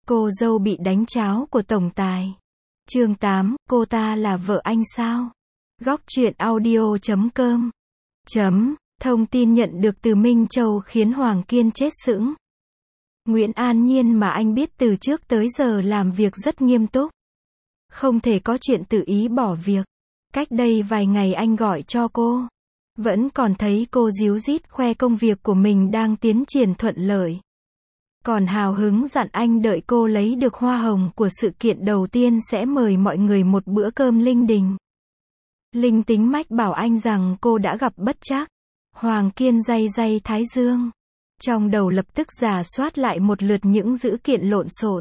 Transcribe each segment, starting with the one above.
Cô dâu bị đánh tráo của tổng tài. Chương 8, cô ta là vợ anh sao? Góc truyện audio.com. Thông tin nhận được từ Minh Châu khiến Hoàng Kiên chết sững. Nguyễn An Nhiên mà anh biết từ trước tới giờ làm việc rất nghiêm túc. Không thể có chuyện tự ý bỏ việc. Cách đây vài ngày anh gọi cho cô. Vẫn còn thấy cô díu dít khoe công việc của mình đang tiến triển thuận lợi. Còn hào hứng dặn anh đợi cô lấy được hoa hồng của sự kiện đầu tiên sẽ mời mọi người một bữa cơm linh đình. Linh tính mách bảo anh rằng cô đã gặp bất trắc. Hoàng Kiên day day thái dương. Trong đầu lập tức rà soát lại một lượt những dữ kiện lộn xộn.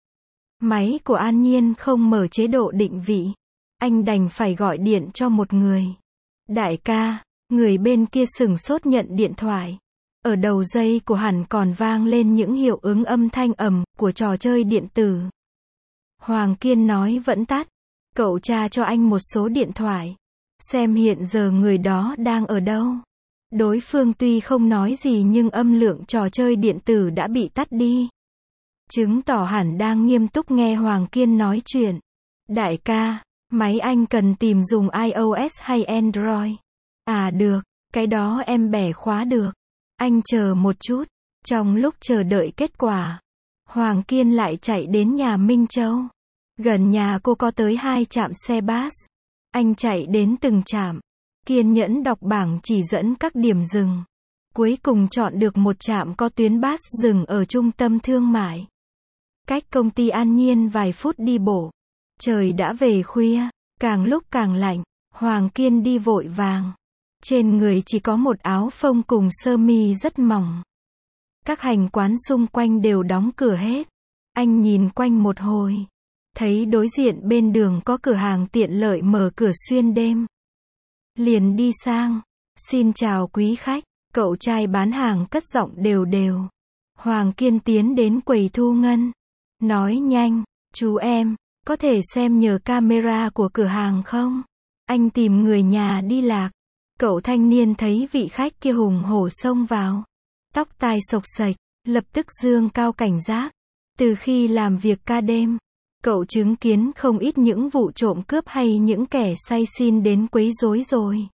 Máy của An Nhiên không mở chế độ định vị. Anh đành phải gọi điện cho một người. Đại ca, người bên kia sửng sốt nhận điện thoại. Ở đầu dây của hẳn còn vang lên những hiệu ứng âm thanh ầm của trò chơi điện tử. Hoàng Kiên nói vẫn tắt. Cậu tra cho anh một số điện thoại. Xem hiện giờ người đó đang ở đâu. Đối phương tuy không nói gì nhưng âm lượng trò chơi điện tử đã bị tắt đi. Chứng tỏ hẳn đang nghiêm túc nghe Hoàng Kiên nói chuyện. Đại ca, máy anh cần tìm dùng iOS hay Android? À được, cái đó em bẻ khóa được. Anh chờ một chút. Trong lúc chờ đợi kết quả, Hoàng Kiên lại chạy đến nhà Minh Châu. Gần nhà cô có tới 2 trạm xe bus. Anh chạy đến từng trạm, kiên nhẫn đọc bảng chỉ dẫn các điểm dừng. Cuối cùng chọn được một trạm có tuyến bus dừng ở trung tâm thương mại. Cách công ty An Nhiên vài phút đi bộ. Trời đã về khuya, càng lúc càng lạnh. Hoàng Kiên đi vội vàng. Trên người chỉ có một áo phông cùng sơ mi rất mỏng. Các hành quán xung quanh đều đóng cửa hết. Anh nhìn quanh một hồi. Thấy đối diện bên đường có cửa hàng tiện lợi mở cửa xuyên đêm. Liền đi sang. Xin chào quý khách. Cậu trai bán hàng cất giọng đều đều. Hoàng Kiên tiến đến quầy thu ngân. Nói nhanh, chú em, có thể xem nhờ camera của cửa hàng không? Anh tìm người nhà đi lạc. Cậu thanh niên thấy vị khách kia hùng hổ xông vào. Tóc tai xộc xệch, lập tức dương cao cảnh giác. Từ khi làm việc ca đêm, cậu chứng kiến không ít những vụ trộm cướp hay những kẻ say xin đến quấy rối rồi.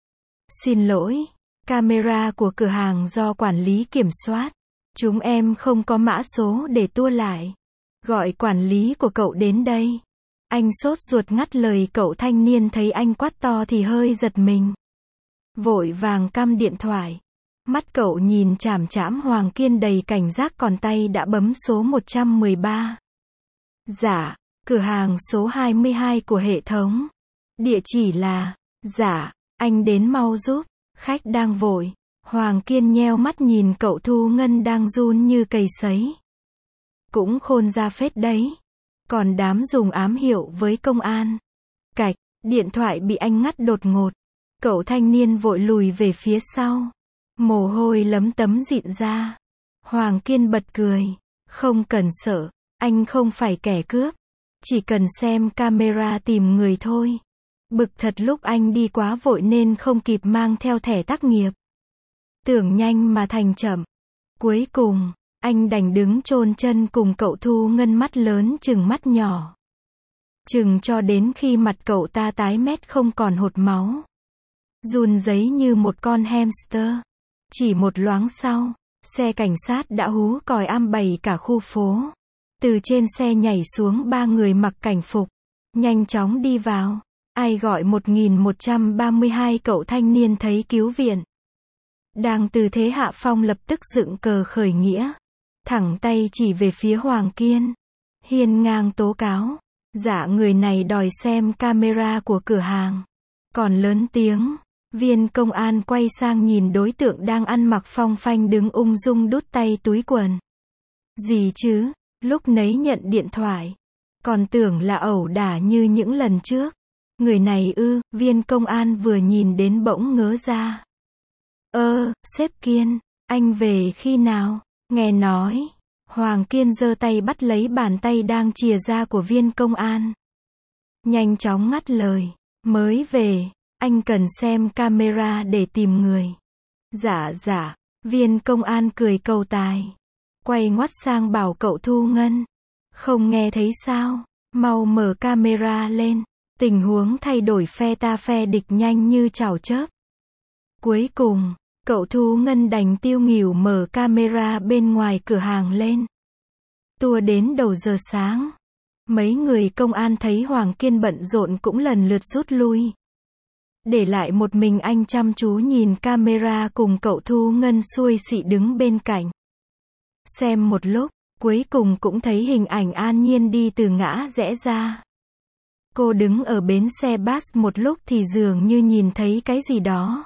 Xin lỗi, camera của cửa hàng do quản lý kiểm soát. Chúng em không có mã số để tua lại. Gọi quản lý của cậu đến đây. Anh sốt ruột ngắt lời cậu thanh niên thấy anh quát to thì hơi giật mình. Vội vàng căm điện thoại. Mắt cậu nhìn chằm chằm Hoàng Kiên đầy cảnh giác còn tay đã bấm số 113. Dạ, cửa hàng số 22 của hệ thống. Địa chỉ là, dạ, anh đến mau giúp, khách đang vội. Hoàng Kiên nheo mắt nhìn cậu thu ngân đang run như cầy sấy. Cũng khôn ra phết đấy. Còn dám dùng ám hiệu với công an. Cạch, điện thoại bị anh ngắt đột ngột. Cậu thanh niên vội lùi về phía sau. Mồ hôi lấm tấm dịn ra. Hoàng Kiên bật cười. Không cần sợ, anh không phải kẻ cướp. Chỉ cần xem camera tìm người thôi. Bực thật lúc anh đi quá vội nên không kịp mang theo thẻ tác nghiệp. Tưởng nhanh mà thành chậm. Cuối cùng, anh đành đứng chôn chân cùng cậu thu ngân mắt lớn chừng mắt nhỏ. Chừng cho đến khi mặt cậu ta tái mét không còn hột máu. Run rẩy như một con hamster. Chỉ một loáng sau, xe cảnh sát đã hú còi am bầy cả khu phố. Từ trên xe nhảy xuống 3 người mặc cảnh phục. Nhanh chóng đi vào. Ai gọi 1132 cậu thanh niên thấy cứu viện. Đang từ thế hạ phong lập tức dựng cờ khởi nghĩa. Thẳng tay chỉ về phía Hoàng Kiên. Hiên ngang tố cáo. Dạ người này đòi xem camera của cửa hàng. Còn lớn tiếng. Viên công an quay sang nhìn đối tượng đang ăn mặc phong phanh đứng ung dung đút tay túi quần. Gì chứ, lúc nấy nhận điện thoại. Còn tưởng là ẩu đả như những lần trước. Người này viên công an vừa nhìn đến bỗng ngớ ra. Sếp Kiên, anh về khi nào? Nghe nói. Hoàng Kiên giơ tay bắt lấy bàn tay đang chìa ra của viên công an. Nhanh chóng ngắt lời. Mới về, anh cần xem camera để tìm người. Dạ, viên công an cười cầu tài. Quay ngoắt sang bảo cậu thu ngân. Không nghe thấy sao? Mau mở camera lên. Tình huống thay đổi phe ta phe địch nhanh như chảo chớp. Cuối cùng, cậu Thu Ngân đành tiêu nghỉu mở camera bên ngoài cửa hàng lên. Tua đến đầu giờ sáng. Mấy người công an thấy Hoàng Kiên bận rộn cũng lần lượt rút lui. Để lại một mình anh chăm chú nhìn camera cùng cậu Thu Ngân xuôi xị đứng bên cạnh. Xem một lúc, cuối cùng cũng thấy hình ảnh An Nhiên đi từ ngã rẽ ra. Cô đứng ở bến xe bus một lúc thì dường như nhìn thấy cái gì đó.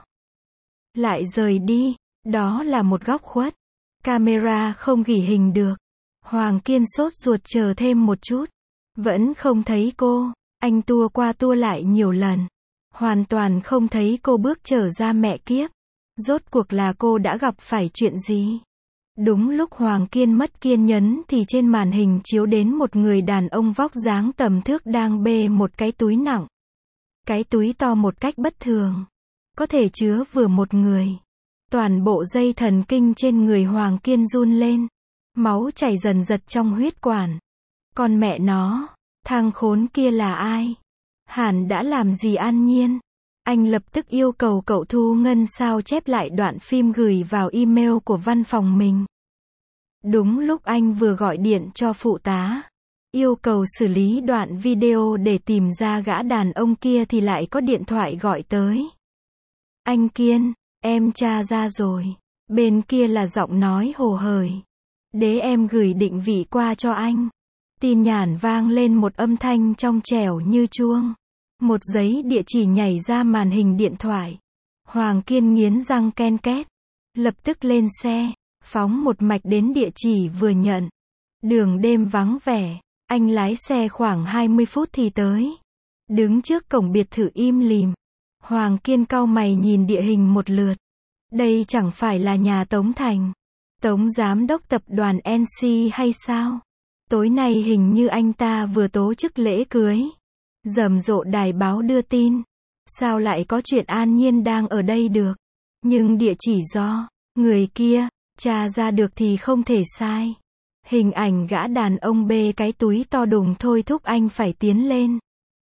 Lại rời đi, đó là một góc khuất. Camera không ghi hình được. Hoàng Kiên sốt ruột chờ thêm một chút. Vẫn không thấy cô, anh tua qua tua lại nhiều lần. Hoàn toàn không thấy cô bước trở ra mẹ kiếp. Rốt cuộc là cô đã gặp phải chuyện gì? Đúng lúc Hoàng Kiên mất kiên nhẫn thì trên màn hình chiếu đến một người đàn ông vóc dáng tầm thước đang bê một cái túi nặng. Cái túi to một cách bất thường. Có thể chứa vừa một người. Toàn bộ dây thần kinh trên người Hoàng Kiên run lên. Máu chảy dần dật trong huyết quản. Con mẹ nó, thằng khốn kia là ai? Hẳn đã làm gì An Nhiên? Anh lập tức yêu cầu cậu Thu Ngân sao chép lại đoạn phim gửi vào email của văn phòng mình. Đúng lúc anh vừa gọi điện cho phụ tá, yêu cầu xử lý đoạn video để tìm ra gã đàn ông kia thì lại có điện thoại gọi tới. Anh Kiên, em tra ra rồi. Bên kia là giọng nói hồ hởi. Để em gửi định vị qua cho anh. Tin nhắn vang lên một âm thanh trong trẻo như chuông. Một giấy địa chỉ nhảy ra màn hình điện thoại. Hoàng Kiên nghiến răng ken két. Lập tức lên xe, phóng một mạch đến địa chỉ vừa nhận. Đường đêm vắng vẻ, anh lái xe khoảng 20 phút thì tới. Đứng trước cổng biệt thự im lìm. Hoàng Kiên cau mày nhìn địa hình một lượt. Đây chẳng phải là nhà Tống Thành, Tống giám đốc tập đoàn NC hay sao? Tối nay hình như anh ta vừa tổ chức lễ cưới. Rầm rộ đài báo đưa tin. Sao lại có chuyện An Nhiên đang ở đây được? Nhưng địa chỉ do người kia tra ra được thì không thể sai. Hình ảnh gã đàn ông bê cái túi to đùng thôi thúc anh phải tiến lên.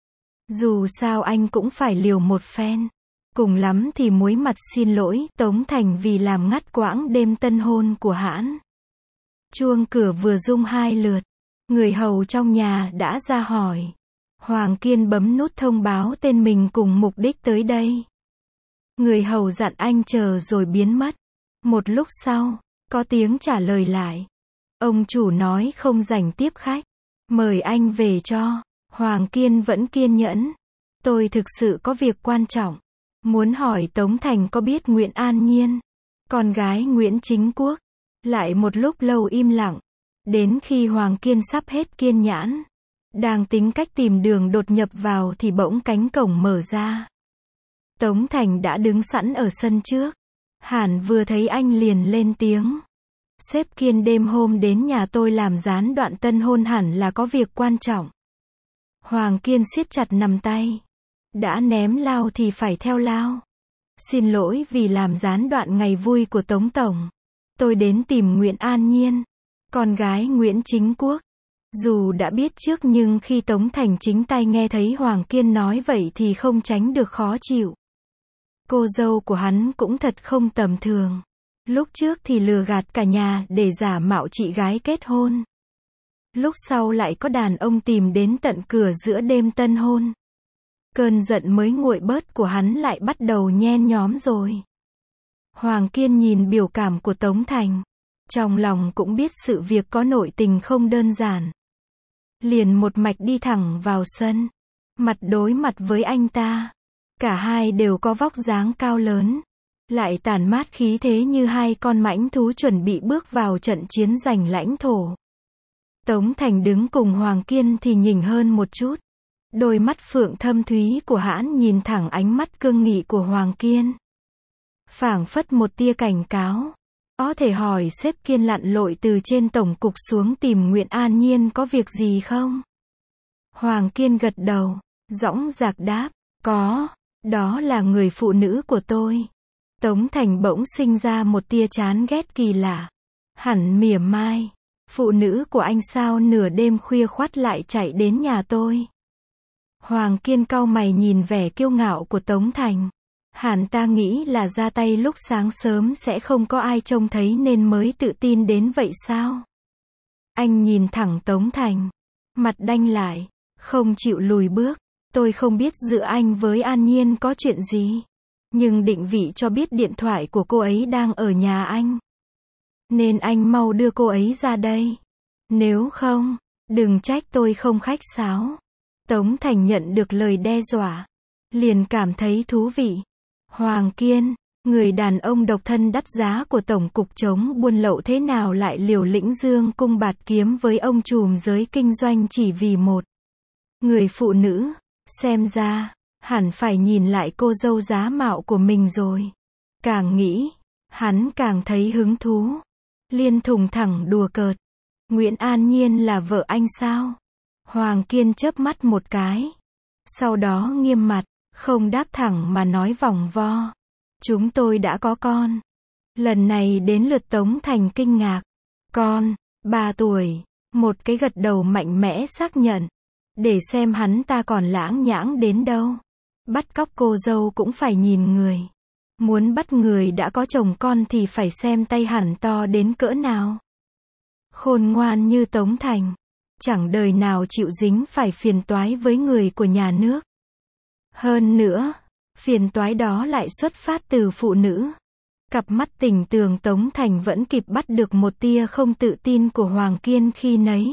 Dù sao anh cũng phải liều một phen. Cùng lắm thì muối mặt xin lỗi Tống Thành vì làm ngắt quãng đêm tân hôn của hãn. Chuông cửa vừa rung 2 lượt. Người hầu trong nhà đã ra hỏi. Hoàng Kiên bấm nút thông báo tên mình cùng mục đích tới đây. Người hầu dặn anh chờ rồi biến mất. Một lúc sau, có tiếng trả lời lại. Ông chủ nói không rảnh tiếp khách. Mời anh về cho. Hoàng Kiên vẫn kiên nhẫn. Tôi thực sự có việc quan trọng. Muốn hỏi Tống Thành có biết Nguyễn An Nhiên, con gái Nguyễn Chính Quốc. Lại một lúc lâu im lặng. Đến khi Hoàng Kiên sắp hết kiên nhẫn, đang tính cách tìm đường đột nhập vào thì bỗng cánh cổng mở ra. Tống Thành đã đứng sẵn ở sân trước. Hẳn vừa thấy anh liền lên tiếng. Sếp Kiên đêm hôm đến nhà tôi làm gián đoạn tân hôn hẳn là có việc quan trọng. Hoàng Kiên siết chặt nắm tay. Đã ném lao thì phải theo lao. Xin lỗi vì làm gián đoạn ngày vui của Tống Tổng. Tôi đến tìm Nguyễn An Nhiên, con gái Nguyễn Chính Quốc. Dù đã biết trước nhưng khi Tống Thành chính tay nghe thấy Hoàng Kiên nói vậy thì không tránh được khó chịu. Cô dâu của hắn cũng thật không tầm thường. Lúc trước thì lừa gạt cả nhà để giả mạo chị gái kết hôn. Lúc sau lại có đàn ông tìm đến tận cửa giữa đêm tân hôn. Cơn giận mới nguội bớt của hắn lại bắt đầu nhen nhóm rồi. Hoàng Kiên nhìn biểu cảm của Tống Thành. Trong lòng cũng biết sự việc có nội tình không đơn giản. Liền một mạch đi thẳng vào sân. Mặt đối mặt với anh ta. Cả hai đều có vóc dáng cao lớn. Lại tản mát khí thế như hai con mãnh thú chuẩn bị bước vào trận chiến giành lãnh thổ. Tống Thành đứng cùng Hoàng Kiên thì nhỉnh hơn một chút. Đôi mắt phượng thâm thúy của hãn nhìn thẳng ánh mắt cương nghị của Hoàng Kiên. Phảng phất một tia cảnh cáo. Có thể hỏi sếp Kiên lặn lội từ trên tổng cục xuống tìm Nguyễn An Nhiên có việc gì không? Hoàng Kiên gật đầu, dõng dạc đáp, có, đó là người phụ nữ của tôi. Tống Thành bỗng sinh ra một tia chán ghét kỳ lạ. Hẳn mỉa mai. Phụ nữ của anh sao nửa đêm khuya khoắt lại chạy đến nhà tôi? Hoàng Kiên cau mày nhìn vẻ kiêu ngạo của Tống Thành. Hẳn ta nghĩ là ra tay lúc sáng sớm sẽ không có ai trông thấy nên mới tự tin đến vậy sao? Anh nhìn thẳng Tống Thành, mặt đanh lại, không chịu lùi bước. Tôi không biết giữa anh với An Nhiên có chuyện gì, nhưng định vị cho biết điện thoại của cô ấy đang ở nhà anh. Nên anh mau đưa cô ấy ra đây. Nếu không, đừng trách tôi không khách sáo. Tống Thành nhận được lời đe dọa, liền cảm thấy thú vị. Hoàng Kiên, người đàn ông độc thân đắt giá của Tổng cục chống buôn lậu thế nào lại liều lĩnh dương cung bạt kiếm với ông trùm giới kinh doanh chỉ vì một người phụ nữ? Xem ra, hẳn phải nhìn lại cô dâu giá mạo của mình rồi. Càng nghĩ, hắn càng thấy hứng thú. Liên thùng thẳng đùa cợt. Nguyễn An Nhiên là vợ anh sao? Hoàng Kiên chớp mắt một cái. Sau đó nghiêm mặt, không đáp thẳng mà nói vòng vo. Chúng tôi đã có con. Lần này đến lượt Tống Thành kinh ngạc. Con, 3 tuổi. Một cái gật đầu mạnh mẽ xác nhận. Để xem hắn ta còn lãng nhãng đến đâu. Bắt cóc cô dâu cũng phải nhìn người. Muốn bắt người đã có chồng con thì phải xem tay hẳn to đến cỡ nào. Khôn ngoan như Tống Thành, chẳng đời nào chịu dính phải phiền toái với người của nhà nước. Hơn nữa, phiền toái đó lại xuất phát từ phụ nữ. Cặp mắt tình tường Tống Thành vẫn kịp bắt được một tia không tự tin của Hoàng Kiên khi nấy.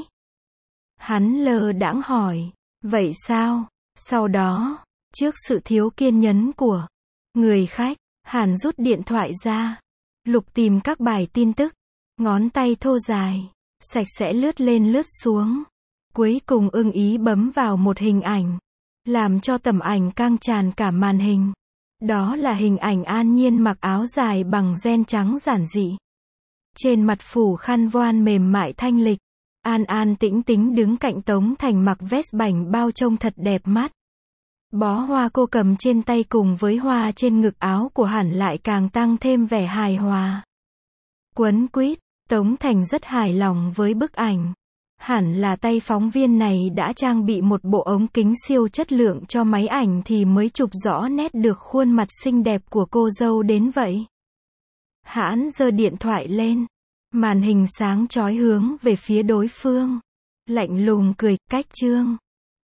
Hắn lơ đãng hỏi, vậy sao? Sau đó, trước sự thiếu kiên nhẫn của người khách, hắn rút điện thoại ra, lục tìm các bài tin tức, ngón tay thô dài, sạch sẽ lướt lên lướt xuống. Cuối cùng ưng ý bấm vào một hình ảnh, làm cho tầm ảnh căng tràn cả màn hình. Đó là hình ảnh An Nhiên mặc áo dài bằng ren trắng giản dị. Trên mặt phủ khăn voan mềm mại thanh lịch. An An tĩnh tĩnh đứng cạnh Tống Thành mặc vest bảnh bao trông thật đẹp mắt. Bó hoa cô cầm trên tay cùng với hoa trên ngực áo của hắn lại càng tăng thêm vẻ hài hòa. Quấn quýt, Tống Thành rất hài lòng với bức ảnh. Hẳn là tay phóng viên này đã trang bị một bộ ống kính siêu chất lượng cho máy ảnh thì mới chụp rõ nét được khuôn mặt xinh đẹp của cô dâu đến vậy. Hắn giơ điện thoại lên. Màn hình sáng chói hướng về phía đối phương. Lạnh lùng cười, cách chương.